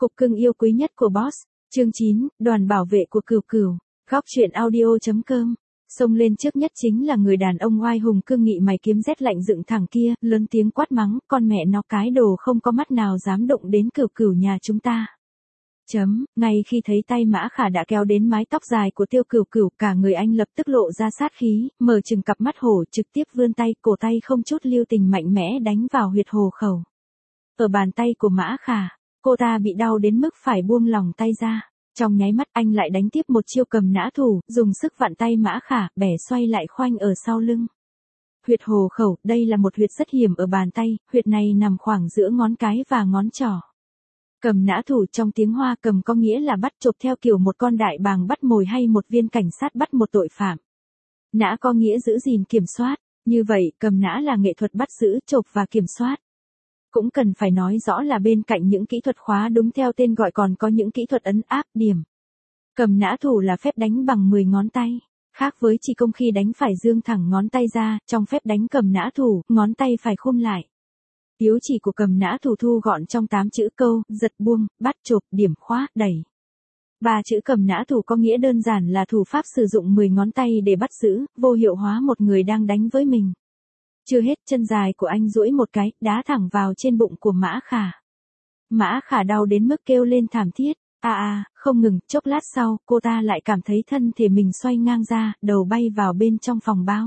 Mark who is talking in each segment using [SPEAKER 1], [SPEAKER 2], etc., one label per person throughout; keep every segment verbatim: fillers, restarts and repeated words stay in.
[SPEAKER 1] Cục cưng yêu quý nhất của boss. Chương chín, đoàn bảo vệ của Cửu Cửu. Góc truyện audio.com. Xông lên trước nhất chính là người đàn ông oai hùng cương nghị mày kiếm rét lạnh dựng thẳng kia, lớn tiếng quát mắng, con mẹ nó cái đồ không có mắt nào dám động đến Cửu Cửu nhà chúng ta. Chấm, ngay khi thấy tay Mã Khả đã kéo đến mái tóc dài của Tiêu Cửu Cửu, cả người anh lập tức lộ ra sát khí, mở trừng cặp mắt hổ, trực tiếp vươn tay, cổ tay không chút lưu tình mạnh mẽ đánh vào huyệt hồ khẩu. Ở bàn tay của Mã Khả, cô ta bị đau đến mức phải buông lỏng tay ra. Trong nháy mắt anh lại đánh tiếp một chiêu cầm nã thủ, dùng sức vặn tay Mã Khả, bẻ xoay lại khoanh ở sau lưng. Huyệt hồ khẩu, đây là một huyệt rất hiểm ở bàn tay, huyệt này nằm khoảng giữa ngón cái và ngón trỏ. Cầm nã thủ trong tiếng Hoa cầm có nghĩa là bắt chộp theo kiểu một con đại bàng bắt mồi hay một viên cảnh sát bắt một tội phạm. Nã có nghĩa giữ gìn kiểm soát, như vậy cầm nã là nghệ thuật bắt giữ, chộp và kiểm soát. Cũng cần phải nói rõ là bên cạnh những kỹ thuật khóa đúng theo tên gọi còn có những kỹ thuật ấn áp điểm. Cầm nã thủ là phép đánh bằng mười ngón tay. Khác với chỉ công khi đánh phải dương thẳng ngón tay ra, trong phép đánh cầm nã thủ, ngón tay phải khum lại. Yếu chỉ của cầm nã thủ thu gọn trong tám chữ câu, giật buông, bắt chộp, điểm khóa, đẩy. Ba chữ cầm nã thủ có nghĩa đơn giản là thủ pháp sử dụng mười ngón tay để bắt giữ, vô hiệu hóa một người đang đánh với mình. Chưa hết, chân dài của anh duỗi một cái, đá thẳng vào trên bụng của Mã Khả. Mã Khả đau đến mức kêu lên thảm thiết. À à, không ngừng, chốc lát sau, cô ta lại cảm thấy thân thể mình xoay ngang ra, đầu bay vào bên trong phòng bao.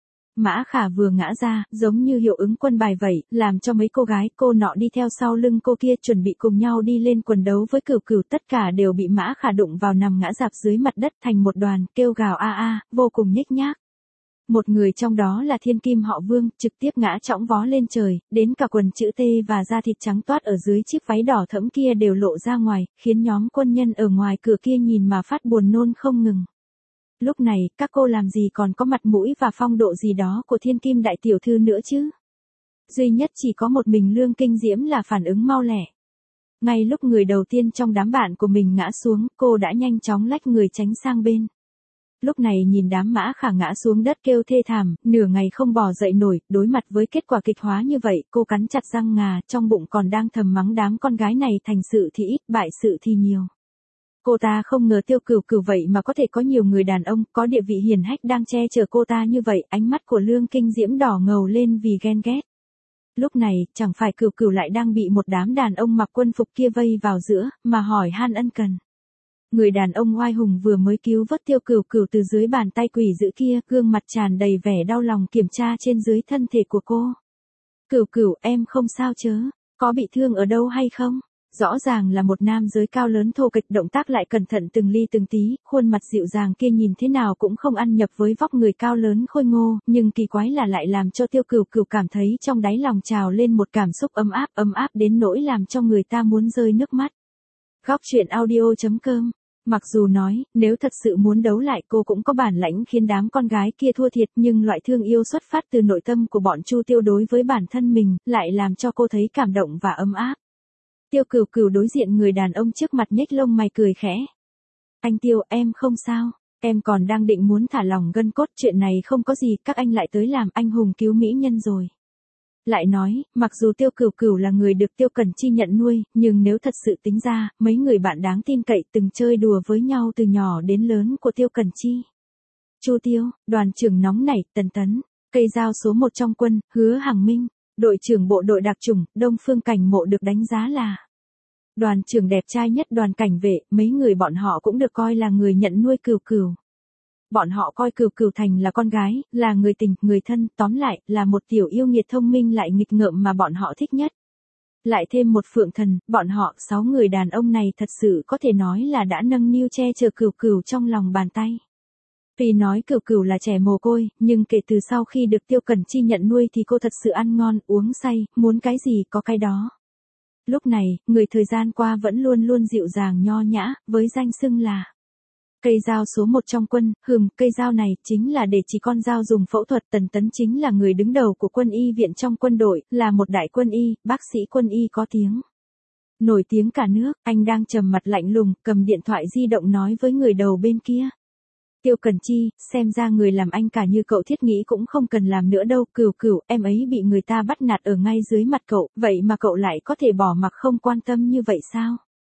[SPEAKER 1] Mã Khả vừa ngã ra, giống như hiệu ứng quân bài vậy, làm cho mấy cô gái cô nọ đi theo sau lưng cô kia chuẩn bị cùng nhau đi lên quần đấu với Cửu Cửu, tất cả đều bị Mã Khả đụng vào nằm ngã rạp dưới mặt đất thành một đoàn, kêu gào a a, vô cùng nhếch nhác. Một người trong đó là thiên kim họ Vương, trực tiếp ngã chõng vó lên trời, đến cả quần chữ T và da thịt trắng toát ở dưới chiếc váy đỏ thẫm kia đều lộ ra ngoài, khiến nhóm quân nhân ở ngoài cửa kia nhìn mà phát buồn nôn không ngừng. Lúc này, các cô làm gì còn có mặt mũi và phong độ gì đó của thiên kim đại tiểu thư nữa chứ? Duy nhất chỉ có một mình Lương Kinh Diễm là phản ứng mau lẹ. Ngay lúc người đầu tiên trong đám bạn của mình ngã xuống, cô đã nhanh chóng lách người tránh sang bên. Lúc này nhìn đám Mã Khả ngã xuống đất kêu thê thảm, nửa ngày không bò dậy nổi, đối mặt với kết quả kịch hóa như vậy, cô cắn chặt răng ngà, trong bụng còn đang thầm mắng đám con gái này thành sự thì ít, bại sự thì nhiều. Cô ta không ngờ Tiêu Cửu Cửu vậy mà có thể có nhiều người đàn ông, có địa vị hiển hách đang che chở cô ta như vậy, ánh mắt của Lương Kinh Diễm đỏ ngầu lên vì ghen ghét. Lúc này, chẳng phải Cửu Cửu lại đang bị một đám đàn ông mặc quân phục kia vây vào giữa, mà hỏi han ân cần. Người đàn ông oai hùng vừa mới cứu vớt Tiêu Cửu Cửu từ dưới bàn tay quỷ dữ kia, gương mặt tràn đầy vẻ đau lòng kiểm tra trên dưới thân thể của cô. Cửu Cửu, em không sao chớ, có bị thương ở đâu hay không? Rõ ràng là một nam giới cao lớn thô kệch, động tác lại cẩn thận từng ly từng tí, khuôn mặt dịu dàng kia nhìn thế nào cũng không ăn nhập với vóc người cao lớn khôi ngô, nhưng kỳ quái là lại làm cho Tiêu Cửu Cửu cảm thấy trong đáy lòng trào lên một cảm xúc ấm áp, ấm áp đến nỗi làm cho người ta muốn rơi nước mắt. Góc truyện audio.com. Mặc dù nói, nếu thật sự muốn đấu lại cô cũng có bản lãnh khiến đám con gái kia thua thiệt, nhưng loại thương yêu xuất phát từ nội tâm của bọn Chu Tiêu đối với bản thân mình, lại làm cho cô thấy cảm động và ấm áp. Tiêu Cửu Cửu đối diện người đàn ông trước mặt nhếch lông mày cười khẽ. Anh Tiêu, em không sao, em còn đang định muốn thả lỏng gân cốt, chuyện này không có gì, các anh lại tới làm anh hùng cứu mỹ nhân rồi. Lại nói, mặc dù Tiêu Cửu Cửu là người được Tiêu Cẩn Chi nhận nuôi, nhưng nếu thật sự tính ra, mấy người bạn đáng tin cậy từng chơi đùa với nhau từ nhỏ đến lớn của Tiêu Cẩn Chi. Chu Tiêu, đoàn trưởng nóng nảy, Tần Tấn, cây dao số một trong quân, Hứa Hằng Minh, đội trưởng bộ đội đặc chủng, Đông Phương Cảnh Mộ được đánh giá là đoàn trưởng đẹp trai nhất đoàn cảnh vệ, mấy người bọn họ cũng được coi là người nhận nuôi Cửu Cửu. Bọn họ coi Cửu Cửu thành là con gái, là người tình, người thân, tóm lại, là một tiểu yêu nghiệt thông minh lại nghịch ngợm mà bọn họ thích nhất. Lại thêm một phượng thần, bọn họ, sáu người đàn ông này thật sự có thể nói là đã nâng niu che chở Cửu Cửu trong lòng bàn tay. Tuy nói Cửu Cửu là trẻ mồ côi, nhưng kể từ sau khi được Tiêu Cẩn Chi nhận nuôi thì cô thật sự ăn ngon, uống say, muốn cái gì có cái đó. Lúc này, người thời gian qua vẫn luôn luôn dịu dàng nho nhã, với danh xưng là cây dao số một trong quân, hừm, cây dao này chính là để chỉ con dao dùng phẫu thuật. Tần Tấn chính là người đứng đầu của quân y viện trong quân đội, là một đại quân y, bác sĩ quân y có tiếng nổi tiếng cả nước. Anh đang trầm mặt lạnh lùng, cầm điện thoại di động nói với người đầu bên kia. Tiêu Cẩn Chi, xem ra người làm anh cả như cậu thiết nghĩ cũng không cần làm nữa đâu. Cửu Cửu, em ấy bị người ta bắt nạt ở ngay dưới mặt cậu, vậy mà cậu lại có thể bỏ mặc không quan tâm như vậy sao?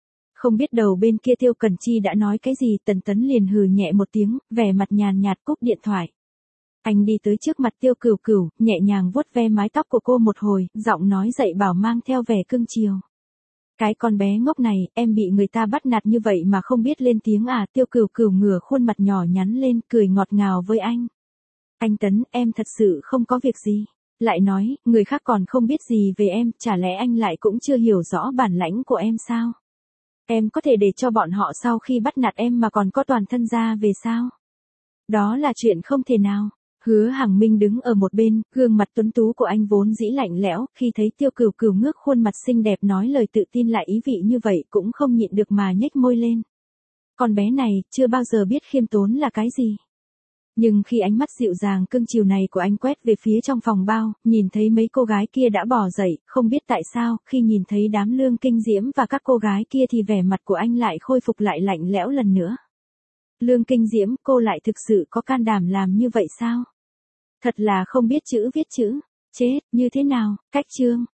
[SPEAKER 1] Không biết đầu bên kia Tiêu Cần Chi đã nói cái gì, Tần Tấn liền hừ nhẹ một tiếng, vẻ mặt nhàn nhạt cúp điện thoại. Anh đi tới trước mặt Tiêu Cửu Cửu, nhẹ nhàng vuốt ve mái tóc của cô một hồi, giọng nói dạy bảo mang theo vẻ cưng chiều. Cái con bé ngốc này, em bị người ta bắt nạt như vậy mà không biết lên tiếng à? Tiêu Cửu Cửu ngửa khuôn mặt nhỏ nhắn lên, cười ngọt ngào với anh. Anh Tấn, em thật sự không có việc gì. Lại nói, người khác còn không biết gì về em, chả lẽ anh lại cũng chưa hiểu rõ bản lãnh của em sao? Em có thể để cho bọn họ sau khi bắt nạt em mà còn có toàn thân ra về sao? Đó là chuyện không thể nào. Hứa Hằng Minh đứng ở một bên, gương mặt tuấn tú của anh vốn dĩ lạnh lẽo, khi thấy Tiêu Cửu Cửu ngước khuôn mặt xinh đẹp nói lời tự tin lại ý vị như vậy cũng không nhịn được mà nhếch môi lên. Con bé này, chưa bao giờ biết khiêm tốn là cái gì. Nhưng khi ánh mắt dịu dàng cưng chiều này của anh quét về phía trong phòng bao, nhìn thấy mấy cô gái kia đã bỏ dậy, không biết tại sao, khi nhìn thấy đám Lương Kinh Diễm và các cô gái kia thì vẻ mặt của anh lại khôi phục lại lạnh lẽo lần nữa. Lương Kinh Diễm, cô lại thực sự có can đảm làm như vậy sao? Thật là không biết chữ viết chữ. Chết, như thế nào? Cách chương.